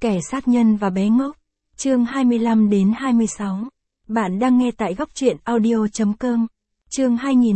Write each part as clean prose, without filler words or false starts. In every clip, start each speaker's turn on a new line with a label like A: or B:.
A: Kẻ sát nhân và bé ngốc. Chương 25 đến 26. Bạn đang nghe tại góc truyện audio.com. Chương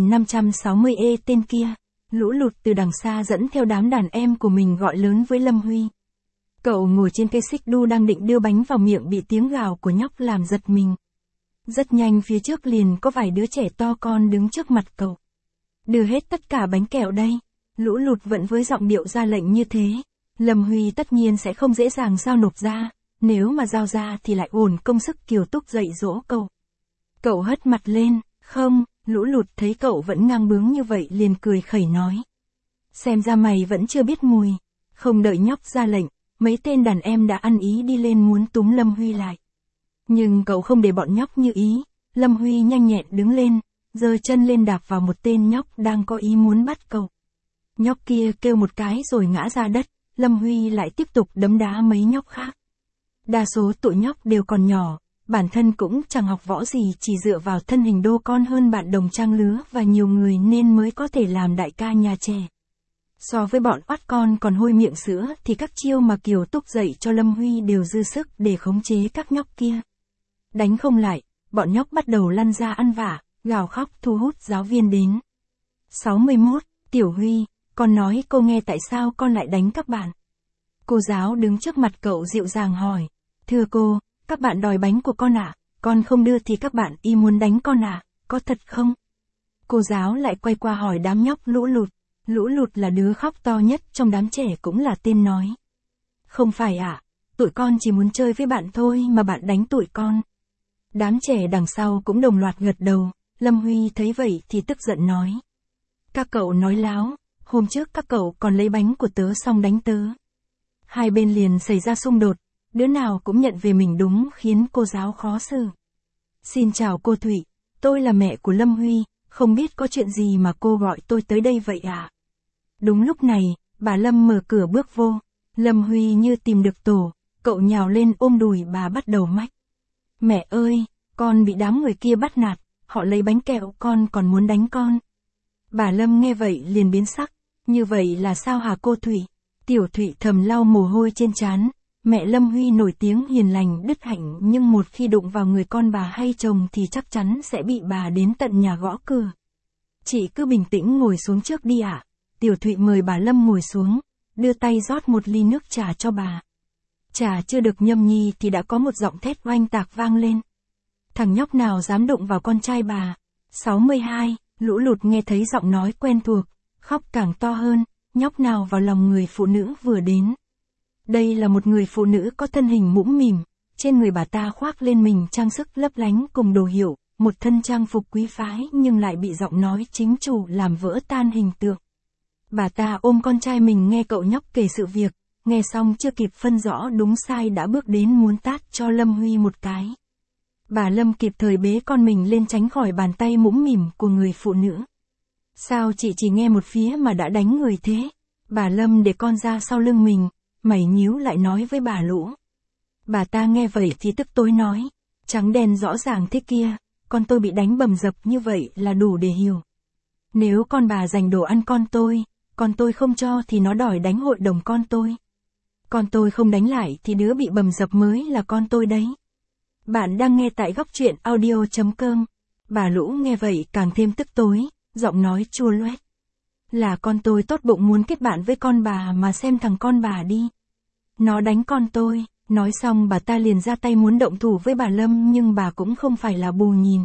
A: 2560E tên kia. Lũ lụt từ đằng xa dẫn theo đám đàn em của mình gọi lớn với Lâm Huy. Cậu ngồi trên cây xích đu đang định đưa bánh vào miệng bị tiếng gào của nhóc làm giật mình. Rất nhanh phía trước liền có vài đứa trẻ to con đứng trước mặt cậu. Đưa hết tất cả bánh kẹo đây. Lũ lụt vẫn với giọng điệu ra lệnh như thế. Lâm Huy tất nhiên sẽ không dễ dàng giao nộp ra, nếu mà giao ra thì lại uổng công sức Kiều Túc dạy dỗ cậu. Cậu hất mặt lên, không, lũ lụt thấy cậu vẫn ngang bướng như vậy liền cười khẩy nói. Xem ra mày vẫn chưa biết mùi. Không đợi nhóc ra lệnh, mấy tên đàn em đã ăn ý đi lên muốn túm Lâm Huy lại. Nhưng cậu không để bọn nhóc như ý, Lâm Huy nhanh nhẹn đứng lên, giơ chân lên đạp vào một tên nhóc đang có ý muốn bắt cậu. Nhóc kia kêu một cái rồi ngã ra đất, Lâm Huy lại tiếp tục đấm đá mấy nhóc khác. Đa số tụi nhóc đều còn nhỏ, bản thân cũng chẳng học võ gì, chỉ dựa vào thân hình đô con hơn bạn đồng trang lứa và nhiều người nên mới có thể làm đại ca nhà trẻ. So với bọn oát con còn hôi miệng sữa thì các chiêu mà Kiều Túc dạy cho Lâm Huy đều dư sức để khống chế các nhóc kia. Đánh không lại, bọn nhóc bắt đầu lăn ra ăn vạ, gào khóc thu hút giáo viên đến. 61. Tiểu Huy, con nói cô nghe tại sao con lại đánh các bạn? Cô giáo đứng trước mặt cậu dịu dàng hỏi. Thưa cô, các bạn đòi bánh của con ạ, con không đưa thì các bạn y muốn đánh con ạ, có thật không? Cô giáo lại quay qua hỏi đám nhóc lũ lụt. Lũ lụt là đứa khóc to nhất trong đám trẻ cũng là tên nói. Không phải ạ, tụi con chỉ muốn chơi với bạn thôi mà bạn đánh tụi con. Đám trẻ đằng sau cũng đồng loạt gật đầu. Lâm Huy thấy vậy thì tức giận nói. Các cậu nói láo, hôm trước các cậu còn lấy bánh của tớ xong đánh tớ. Hai bên liền xảy ra xung đột, đứa nào cũng nhận về mình đúng khiến cô giáo khó xử. Xin chào cô Thụy, tôi là mẹ của Lâm Huy, không biết có chuyện gì mà cô gọi tôi tới đây vậy ạ? Đúng lúc này, bà Lâm mở cửa bước vô. Lâm Huy như tìm được tổ, cậu nhào lên ôm đùi bà bắt đầu mách. Mẹ ơi, con bị đám người kia bắt nạt, họ lấy bánh kẹo con còn muốn đánh con. Bà Lâm nghe vậy liền biến sắc, như vậy là sao hả cô Thụy? Tiểu Thụy thầm lau mồ hôi trên trán. Mẹ Lâm Huy nổi tiếng hiền lành đức hạnh nhưng một khi đụng vào người con bà hay chồng thì chắc chắn sẽ bị bà đến tận nhà gõ cửa. Chị cứ bình tĩnh ngồi xuống trước đi ạ. Tiểu Thụy mời bà Lâm ngồi xuống, đưa tay rót một ly nước trà cho bà. Trà chưa được nhâm nhi thì đã có một giọng thét oanh tạc vang lên. Thằng nhóc nào dám đụng vào con trai bà? 62, lũ lụt nghe thấy giọng nói quen thuộc, khóc càng to hơn, nhóc nào vào lòng người phụ nữ vừa đến. Đây là một người phụ nữ có thân hình mũm mỉm, trên người bà ta khoác lên mình trang sức lấp lánh cùng đồ hiệu, một thân trang phục quý phái nhưng lại bị giọng nói chính chủ làm vỡ tan hình tượng. Bà ta ôm con trai mình nghe cậu nhóc kể sự việc, nghe xong chưa kịp phân rõ đúng sai đã bước đến muốn tát cho Lâm Huy một cái. Bà Lâm kịp thời bế con mình lên tránh khỏi bàn tay mũm mỉm của người phụ nữ. Sao chị chỉ nghe một phía mà đã đánh người thế? Bà Lâm để con ra sau lưng mình, mày nhíu lại nói với bà Lũ. Bà ta nghe vậy thì tức tối nói, trắng đen rõ ràng thế kia, con tôi bị đánh bầm dập như vậy là đủ để hiểu. Nếu con bà giành đồ ăn con tôi không cho thì nó đòi đánh hội đồng con tôi. Con tôi không đánh lại thì đứa bị bầm dập mới là con tôi đấy. Bạn đang nghe tại góc truyện audio.com. Bà Lũ nghe vậy càng thêm tức tối, giọng nói chua loét. Là con tôi tốt bụng muốn kết bạn với con bà mà xem thằng con bà đi. Nó đánh con tôi, nói xong bà ta liền ra tay muốn động thủ với bà Lâm nhưng bà cũng không phải là bù nhìn.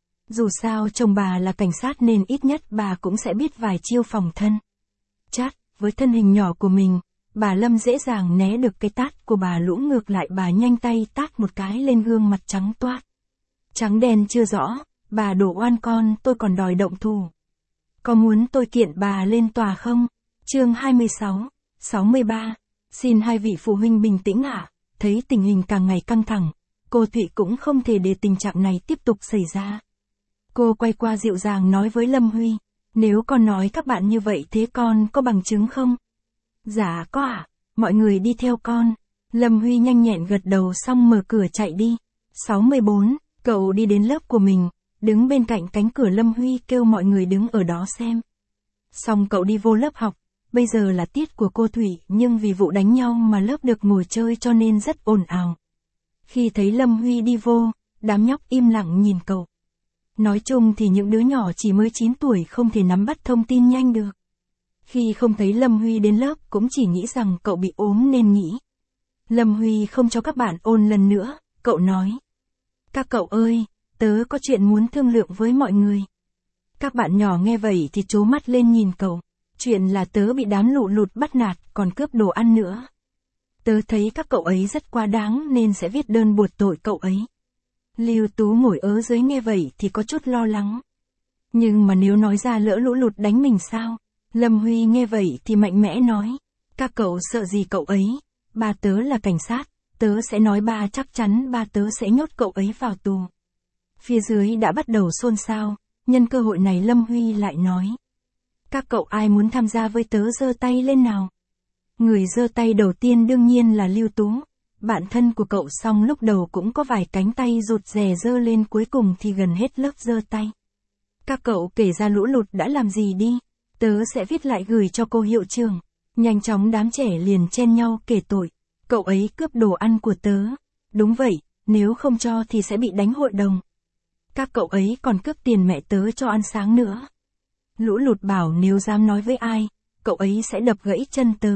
A: Dù sao chồng bà là cảnh sát nên ít nhất bà cũng sẽ biết vài chiêu phòng thân. Chát, với thân hình nhỏ của mình, bà Lâm dễ dàng né được cái tát của bà Lũ, ngược lại bà nhanh tay tát một cái lên gương mặt trắng toát. Trắng đen chưa rõ, bà đổ oan con tôi còn đòi động thủ. Có muốn tôi kiện bà lên tòa không? Chương 26, 63. Xin hai vị phụ huynh bình tĩnh ạ. Thấy tình hình càng ngày căng thẳng, cô Thụy cũng không thể để tình trạng này tiếp tục xảy ra. Cô quay qua dịu dàng nói với Lâm Huy. Nếu con nói các bạn như vậy thế con có bằng chứng không? Dạ có ạ, mọi người đi theo con. Lâm Huy nhanh nhẹn gật đầu xong mở cửa chạy đi. 64, cậu đi đến lớp của mình, đứng bên cạnh cánh cửa. Lâm Huy kêu mọi người đứng ở đó xem. Xong cậu đi vô lớp học, bây giờ là tiết của cô Thủy nhưng vì vụ đánh nhau mà lớp được ngồi chơi cho nên rất ồn ào. Khi thấy Lâm Huy đi vô, đám nhóc im lặng nhìn cậu. Nói chung thì những đứa nhỏ chỉ mới 9 tuổi không thể nắm bắt thông tin nhanh được. Khi không thấy Lâm Huy đến lớp cũng chỉ nghĩ rằng cậu bị ốm nên nghỉ. Lâm Huy không cho các bạn ôn lần nữa, cậu nói. Các cậu ơi, tớ có chuyện muốn thương lượng với mọi người. Các bạn nhỏ nghe vậy thì trố mắt lên nhìn cậu. Chuyện là tớ bị đám lũ lụt bắt nạt còn cướp đồ ăn nữa. Tớ thấy các cậu ấy rất quá đáng nên sẽ viết đơn buộc tội cậu ấy. Lưu Tú ngồi ở dưới nghe vậy thì có chút lo lắng. Nhưng mà nếu nói ra lỡ lũ lụt đánh mình sao? Lâm Huy nghe vậy thì mạnh mẽ nói. Các cậu sợ gì cậu ấy? Ba tớ là cảnh sát, tớ sẽ nói ba chắc chắn ba tớ sẽ nhốt cậu ấy vào tù. Phía dưới đã bắt đầu xôn xao, nhân cơ hội này Lâm Huy lại nói. Các cậu ai muốn tham gia với tớ giơ tay lên nào? Người giơ tay đầu tiên đương nhiên là Lưu Tú. Bạn thân của cậu xong lúc đầu cũng có vài cánh tay rụt rè giơ lên cuối cùng thì gần hết lớp giơ tay. Các cậu kể ra lũ lụt đã làm gì đi, tớ sẽ viết lại gửi cho cô hiệu trưởng. Nhanh chóng đám trẻ liền chen nhau kể tội. Cậu ấy cướp đồ ăn của tớ. Đúng vậy, nếu không cho thì sẽ bị đánh hội đồng. Các cậu ấy còn cướp tiền mẹ tớ cho ăn sáng nữa. Lũ lụt bảo nếu dám nói với ai, cậu ấy sẽ đập gãy chân tớ.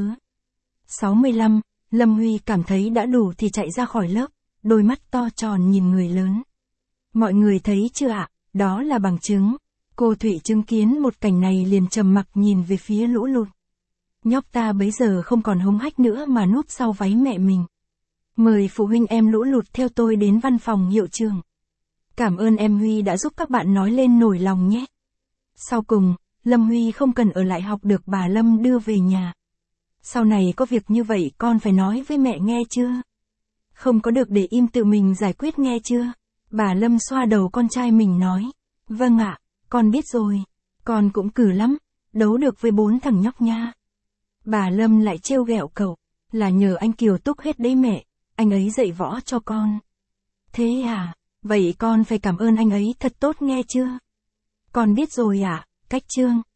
A: 65, Lâm Huy cảm thấy đã đủ thì chạy ra khỏi lớp, đôi mắt to tròn nhìn người lớn. Mọi người thấy chưa ạ, đó là bằng chứng. Cô Thủy chứng kiến một cảnh này liền trầm mặc nhìn về phía lũ lụt. Nhóc ta bấy giờ không còn hống hách nữa mà núp sau váy mẹ mình. Mời phụ huynh em lũ lụt theo tôi đến văn phòng hiệu trưởng. Cảm ơn em Huy đã giúp các bạn nói lên nổi lòng nhé. Sau cùng, Lâm Huy không cần ở lại học được bà Lâm đưa về nhà. Sau này có việc như vậy con phải nói với mẹ nghe chưa? Không có được để im tự mình giải quyết nghe chưa? Bà Lâm xoa đầu con trai mình nói. Vâng ạ, con biết rồi. Con cũng cử lắm, đấu được với 4 thằng nhóc nha. Bà Lâm lại trêu ghẹo cậu. Là nhờ anh Kiều Túc hết đấy mẹ, anh ấy dạy võ cho con. Thế à, vậy con phải cảm ơn anh ấy thật tốt nghe chưa? Con biết rồi ạ, cách chương.